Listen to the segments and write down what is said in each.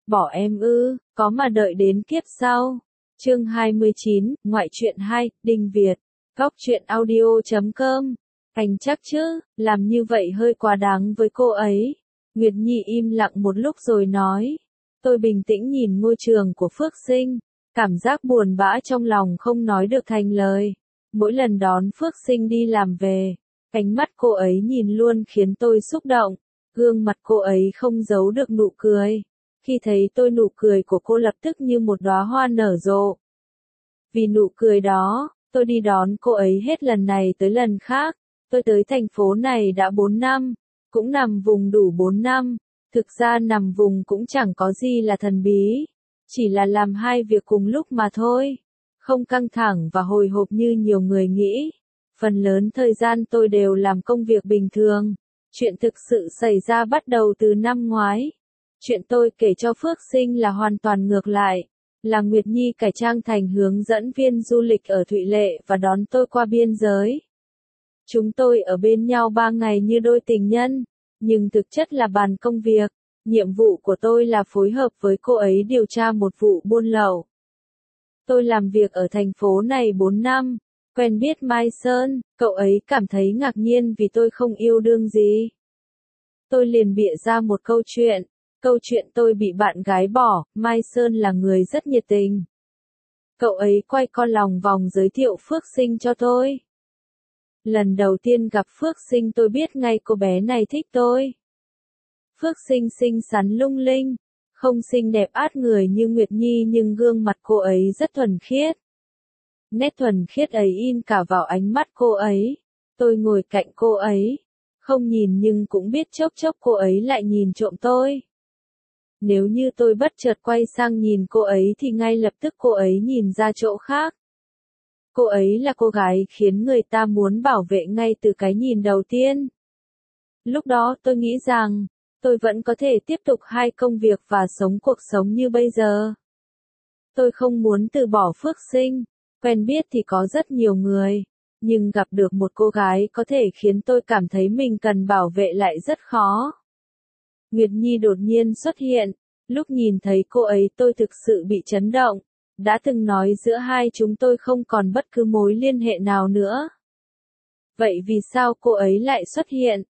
Bỏ em ư, có mà đợi đến kiếp sau. Chương 29, ngoại truyện 2, Đinh Việt. Góc truyện audio.com. Anh chắc chứ, làm như vậy hơi quá đáng với cô ấy. Nguyệt Nhi im lặng một lúc rồi nói. Tôi bình tĩnh nhìn ngôi trường của Phước Sinh. Cảm giác buồn bã trong lòng không nói được thành lời. Mỗi lần đón Phước Sinh đi làm về, ánh mắt cô ấy nhìn luôn khiến tôi xúc động. Gương mặt cô ấy không giấu được nụ cười. Khi thấy tôi nụ cười của cô lập tức như một đóa hoa nở rộ. Vì nụ cười đó, tôi đi đón cô ấy hết lần này tới lần khác. Tôi tới thành phố này đã 4 năm, cũng nằm vùng đủ 4 năm. Thực ra nằm vùng cũng chẳng có gì là thần bí, chỉ là làm hai việc cùng lúc mà thôi. Không căng thẳng và hồi hộp như nhiều người nghĩ. Phần lớn thời gian tôi đều làm công việc bình thường. Chuyện thực sự xảy ra bắt đầu từ năm ngoái. Chuyện tôi kể cho Phước Sinh là hoàn toàn ngược lại. Là Nguyệt Nhi cải trang thành hướng dẫn viên du lịch ở Thụy Lệ và đón tôi qua biên giới. Chúng tôi ở bên nhau 3 ngày như đôi tình nhân, nhưng thực chất là bàn công việc. Nhiệm vụ của tôi là phối hợp với cô ấy điều tra một vụ buôn lậu. Tôi làm việc ở thành phố này 4 năm, quen biết Mai Sơn, cậu ấy cảm thấy ngạc nhiên vì tôi không yêu đương gì. Tôi liền bịa ra một câu chuyện tôi bị bạn gái bỏ, Mai Sơn là người rất nhiệt tình. Cậu ấy quay con lòng vòng giới thiệu Phước Sinh cho tôi. Lần đầu tiên gặp Phước Sinh tôi biết ngay cô bé này thích tôi. Phước Sinh xinh xắn lung linh, không xinh đẹp át người như Nguyệt Nhi nhưng gương mặt cô ấy rất thuần khiết. Nét thuần khiết ấy in cả vào ánh mắt cô ấy. Tôi ngồi cạnh cô ấy, không nhìn nhưng cũng biết chốc chốc cô ấy lại nhìn trộm tôi. Nếu như tôi bất chợt quay sang nhìn cô ấy thì ngay lập tức cô ấy nhìn ra chỗ khác. Cô ấy là cô gái khiến người ta muốn bảo vệ ngay từ cái nhìn đầu tiên. Lúc đó tôi nghĩ rằng, tôi vẫn có thể tiếp tục hai công việc và sống cuộc sống như bây giờ. Tôi không muốn từ bỏ Phước Sinh, quen biết thì có rất nhiều người, nhưng gặp được một cô gái có thể khiến tôi cảm thấy mình cần bảo vệ lại rất khó. Nguyệt Nhi đột nhiên xuất hiện, lúc nhìn thấy cô ấy tôi thực sự bị chấn động, đã từng nói giữa hai chúng tôi không còn bất cứ mối liên hệ nào nữa. Vậy vì sao cô ấy lại xuất hiện?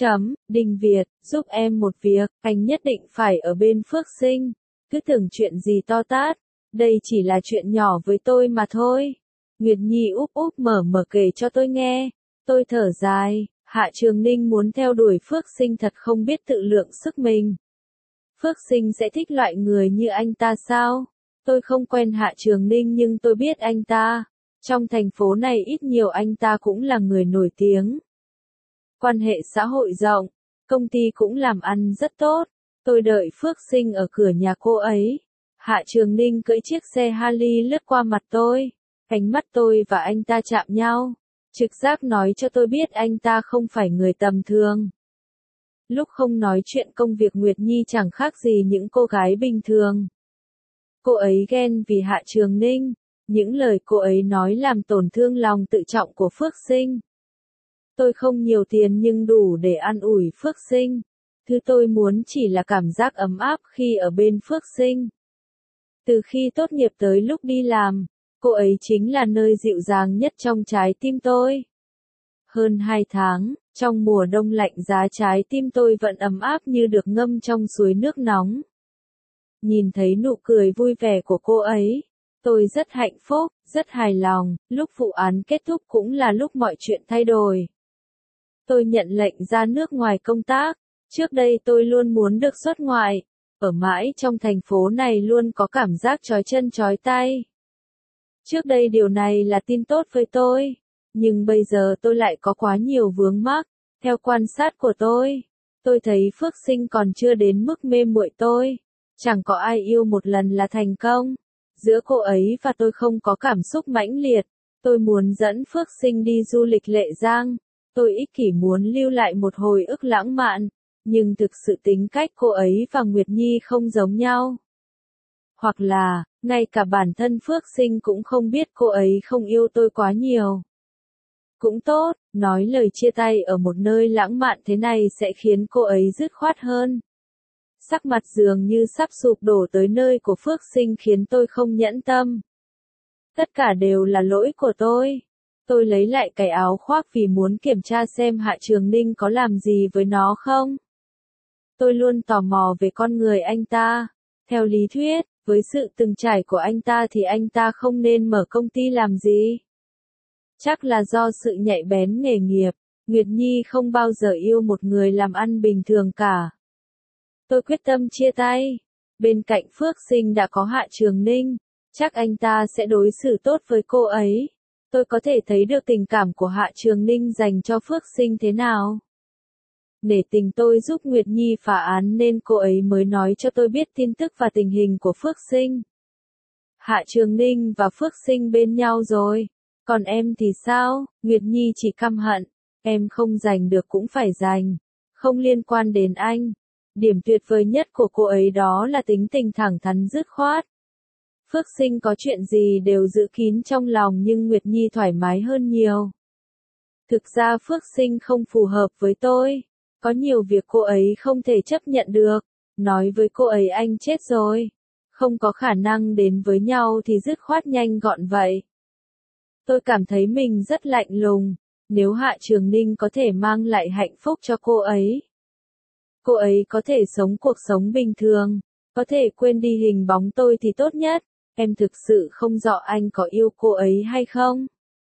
Đinh Việt, giúp em một việc, anh nhất định phải ở bên Phước Sinh, cứ tưởng chuyện gì to tát, đây chỉ là chuyện nhỏ với tôi mà thôi. Nguyệt Nhi úp úp mở kể cho tôi nghe, tôi thở dài. Hạ Trường Ninh muốn theo đuổi Phước Sinh thật không biết tự lượng sức mình. Phước Sinh sẽ thích loại người như anh ta sao? Tôi không quen Hạ Trường Ninh nhưng tôi biết anh ta. Trong thành phố này ít nhiều anh ta cũng là người nổi tiếng. Quan hệ xã hội rộng, công ty cũng làm ăn rất tốt. Tôi đợi Phước Sinh ở cửa nhà cô ấy. Hạ Trường Ninh cưỡi chiếc xe Harley lướt qua mặt tôi. Ánh mắt tôi và anh ta chạm nhau. Trực giác nói cho tôi biết anh ta không phải người tầm thường. Lúc không nói chuyện công việc Nguyệt Nhi chẳng khác gì những cô gái bình thường. Cô ấy ghen vì Hạ Trường Ninh, những lời cô ấy nói làm tổn thương lòng tự trọng của Phước Sinh. Tôi không nhiều tiền nhưng đủ để an ủi Phước Sinh. Thứ tôi muốn chỉ là cảm giác ấm áp khi ở bên Phước Sinh. Từ khi tốt nghiệp tới lúc đi làm, cô ấy chính là nơi dịu dàng nhất trong trái tim tôi. Hơn 2 tháng, trong mùa đông lạnh giá trái tim tôi vẫn ấm áp như được ngâm trong suối nước nóng. Nhìn thấy nụ cười vui vẻ của cô ấy, tôi rất hạnh phúc, rất hài lòng, lúc vụ án kết thúc cũng là lúc mọi chuyện thay đổi. Tôi nhận lệnh ra nước ngoài công tác, trước đây tôi luôn muốn được xuất ngoại, ở mãi trong thành phố này luôn có cảm giác chói chân chói tay. Trước đây điều này là tin tốt với tôi, nhưng bây giờ tôi lại có quá nhiều vướng mắc. Theo quan sát của tôi thấy Phước Sinh còn chưa đến mức mê muội tôi. Chẳng có ai yêu một lần là thành công. Giữa cô ấy và tôi không có cảm xúc mãnh liệt. Tôi muốn dẫn Phước Sinh đi du lịch Lệ Giang. Tôi ích kỷ muốn lưu lại một hồi ức lãng mạn, nhưng thực sự tính cách cô ấy và Nguyệt Nhi không giống nhau. Hoặc là, ngay cả bản thân Phước Sinh cũng không biết cô ấy không yêu tôi quá nhiều. Cũng tốt, nói lời chia tay ở một nơi lãng mạn thế này sẽ khiến cô ấy dứt khoát hơn. Sắc mặt dường như sắp sụp đổ tới nơi của Phước Sinh khiến tôi không nhẫn tâm. Tất cả đều là lỗi của tôi. Tôi lấy lại cái áo khoác vì muốn kiểm tra xem Hạ Trường Ninh có làm gì với nó không. Tôi luôn tò mò về con người anh ta. Theo lý thuyết, với sự từng trải của anh ta thì anh ta không nên mở công ty làm gì. Chắc là do sự nhạy bén nghề nghiệp, Nguyệt Nhi không bao giờ yêu một người làm ăn bình thường cả. Tôi quyết tâm chia tay. Bên cạnh Phước Sinh đã có Hạ Trường Ninh, chắc anh ta sẽ đối xử tốt với cô ấy. Tôi có thể thấy được tình cảm của Hạ Trường Ninh dành cho Phước Sinh thế nào. Nể tình tôi giúp Nguyệt Nhi phá án nên cô ấy mới nói cho tôi biết tin tức và tình hình của Phước Sinh. Hạ Trường Ninh và Phước Sinh bên nhau rồi. Còn em thì sao? Nguyệt Nhi chỉ căm hận. Em không giành được cũng phải giành. Không liên quan đến anh. Điểm tuyệt vời nhất của cô ấy đó là tính tình thẳng thắn dứt khoát. Phước Sinh có chuyện gì đều giữ kín trong lòng nhưng Nguyệt Nhi thoải mái hơn nhiều. Thực ra Phước Sinh không phù hợp với tôi. Có nhiều việc cô ấy không thể chấp nhận được. Nói với cô ấy anh chết rồi. Không có khả năng đến với nhau thì dứt khoát nhanh gọn vậy. Tôi cảm thấy mình rất lạnh lùng. Nếu Hạ Trường Ninh có thể mang lại hạnh phúc cho cô ấy có thể sống cuộc sống bình thường, có thể quên đi hình bóng tôi thì tốt nhất. Em thực sự không rõ anh có yêu cô ấy hay không?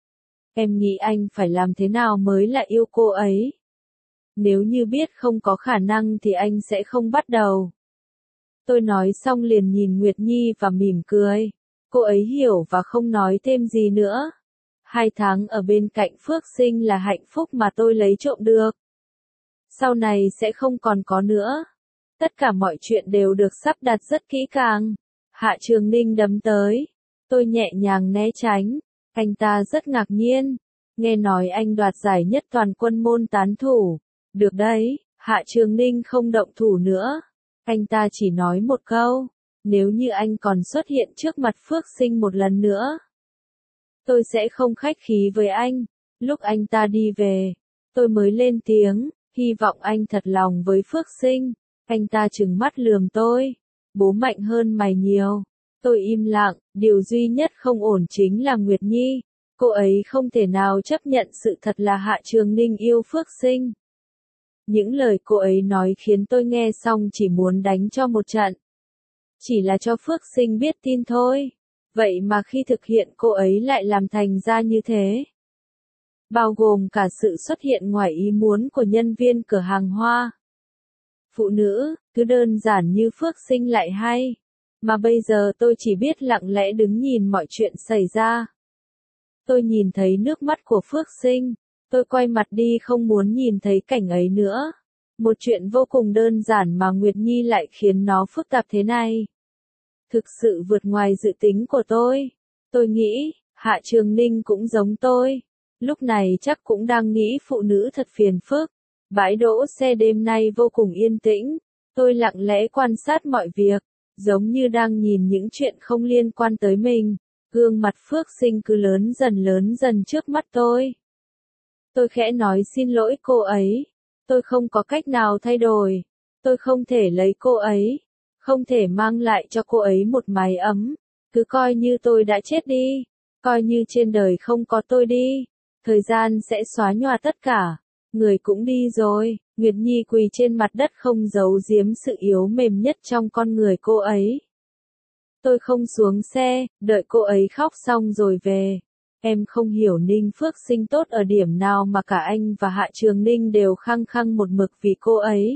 Em nghĩ anh phải làm thế nào mới là yêu cô ấy? Nếu như biết không có khả năng thì anh sẽ không bắt đầu. Tôi nói xong liền nhìn Nguyệt Nhi và mỉm cười. Cô ấy hiểu và không nói thêm gì nữa. 2 tháng ở bên cạnh Phước Sinh là hạnh phúc mà tôi lấy trộm được. Sau này sẽ không còn có nữa. Tất cả mọi chuyện đều được sắp đặt rất kỹ càng. Hạ Trường Ninh đấm tới. Tôi nhẹ nhàng né tránh. Anh ta rất ngạc nhiên. Nghe nói anh đoạt giải nhất toàn quân môn tán thủ. Được đấy, Hạ Trường Ninh không động thủ nữa. Anh ta chỉ nói một câu. Nếu như anh còn xuất hiện trước mặt Phước Sinh một lần nữa, tôi sẽ không khách khí với anh. Lúc anh ta đi về, tôi mới lên tiếng, hy vọng anh thật lòng với Phước Sinh. Anh ta trừng mắt lườm tôi. Bố mạnh hơn mày nhiều. Tôi im lặng, điều duy nhất không ổn chính là Nguyệt Nhi. Cô ấy không thể nào chấp nhận sự thật là Hạ Trường Ninh yêu Phước Sinh. Những lời cô ấy nói khiến tôi nghe xong chỉ muốn đánh cho một trận. Chỉ là cho Phước Sinh biết tin thôi. Vậy mà khi thực hiện cô ấy lại làm thành ra như thế. Bao gồm cả sự xuất hiện ngoài ý muốn của nhân viên cửa hàng hoa. Phụ nữ, cứ đơn giản như Phước Sinh lại hay. Mà bây giờ tôi chỉ biết lặng lẽ đứng nhìn mọi chuyện xảy ra. Tôi nhìn thấy nước mắt của Phước Sinh. Tôi quay mặt đi không muốn nhìn thấy cảnh ấy nữa. Một chuyện vô cùng đơn giản mà Nguyệt Nhi lại khiến nó phức tạp thế này. Thực sự vượt ngoài dự tính của tôi. Tôi nghĩ, Hạ Trường Ninh cũng giống tôi. Lúc này chắc cũng đang nghĩ phụ nữ thật phiền phức. Bãi đỗ xe đêm nay vô cùng yên tĩnh. Tôi lặng lẽ quan sát mọi việc, giống như đang nhìn những chuyện không liên quan tới mình. Gương mặt Phước Sinh cứ lớn dần trước mắt tôi. Tôi khẽ nói xin lỗi cô ấy. Tôi không có cách nào thay đổi. Tôi không thể lấy cô ấy. Không thể mang lại cho cô ấy một mái ấm. Cứ coi như tôi đã chết đi. Coi như trên đời không có tôi đi. Thời gian sẽ xóa nhòa tất cả. Người cũng đi rồi. Nguyệt Nhi quỳ trên mặt đất không giấu giếm sự yếu mềm nhất trong con người cô ấy. Tôi không xuống xe, đợi cô ấy khóc xong rồi về. Em không hiểu Ninh Phước Sinh tốt ở điểm nào mà cả anh và Hạ Trường Ninh đều khăng khăng một mực vì cô ấy.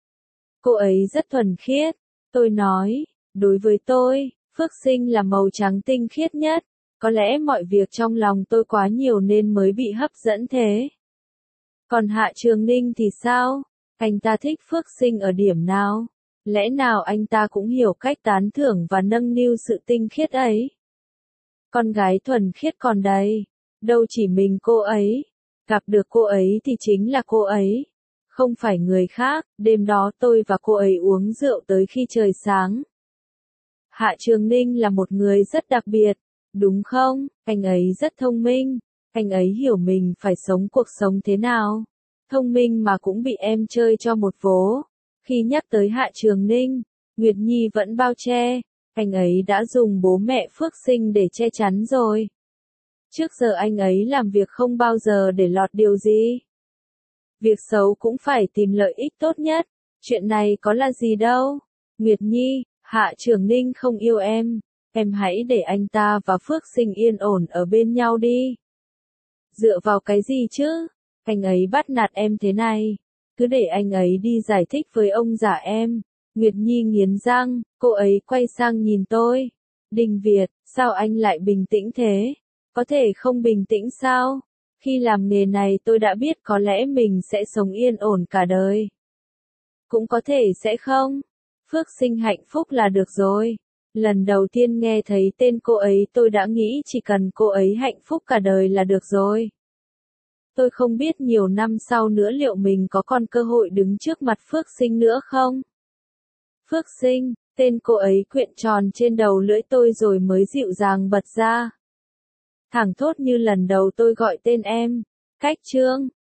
Cô ấy rất thuần khiết. Tôi nói, đối với tôi, Phước Sinh là màu trắng tinh khiết nhất. Có lẽ mọi việc trong lòng tôi quá nhiều nên mới bị hấp dẫn thế. Còn Hạ Trường Ninh thì sao? Anh ta thích Phước Sinh ở điểm nào? Lẽ nào anh ta cũng hiểu cách tán thưởng và nâng niu sự tinh khiết ấy? Con gái thuần khiết còn đây. Đâu chỉ mình cô ấy. Gặp được cô ấy thì chính là cô ấy. Không phải người khác. Đêm đó tôi và cô ấy uống rượu tới khi trời sáng. Hạ Trường Ninh là một người rất đặc biệt. Đúng không? Anh ấy rất thông minh. Anh ấy hiểu mình phải sống cuộc sống thế nào. Thông minh mà cũng bị em chơi cho một vố. Khi nhắc tới Hạ Trường Ninh, Nguyệt Nhi vẫn bao che, anh ấy đã dùng bố mẹ Phước Sinh để che chắn rồi. Trước giờ anh ấy làm việc không bao giờ để lọt điều gì. Việc xấu cũng phải tìm lợi ích tốt nhất, chuyện này có là gì đâu. Nguyệt Nhi, Hạ Trường Ninh không yêu em hãy để anh ta và Phước Sinh yên ổn ở bên nhau đi. Dựa vào cái gì chứ? Anh ấy bắt nạt em thế này. Cứ để anh ấy đi giải thích với ông già em. Nguyệt Nhi nghiến răng, cô ấy quay sang nhìn tôi. Đình Việt, sao anh lại bình tĩnh thế? Có thể không bình tĩnh sao? Khi làm nghề này tôi đã biết có lẽ mình sẽ sống yên ổn cả đời. Cũng có thể sẽ không. Phước Sinh hạnh phúc là được rồi. Lần đầu tiên nghe thấy tên cô ấy tôi đã nghĩ chỉ cần cô ấy hạnh phúc cả đời là được rồi. Tôi không biết nhiều năm sau nữa liệu mình có còn cơ hội đứng trước mặt Phước Sinh nữa không? Phước Sinh, tên cô ấy quyện tròn trên đầu lưỡi tôi rồi mới dịu dàng bật ra. Thẳng thốt như lần đầu tôi gọi tên em. Cách Trương,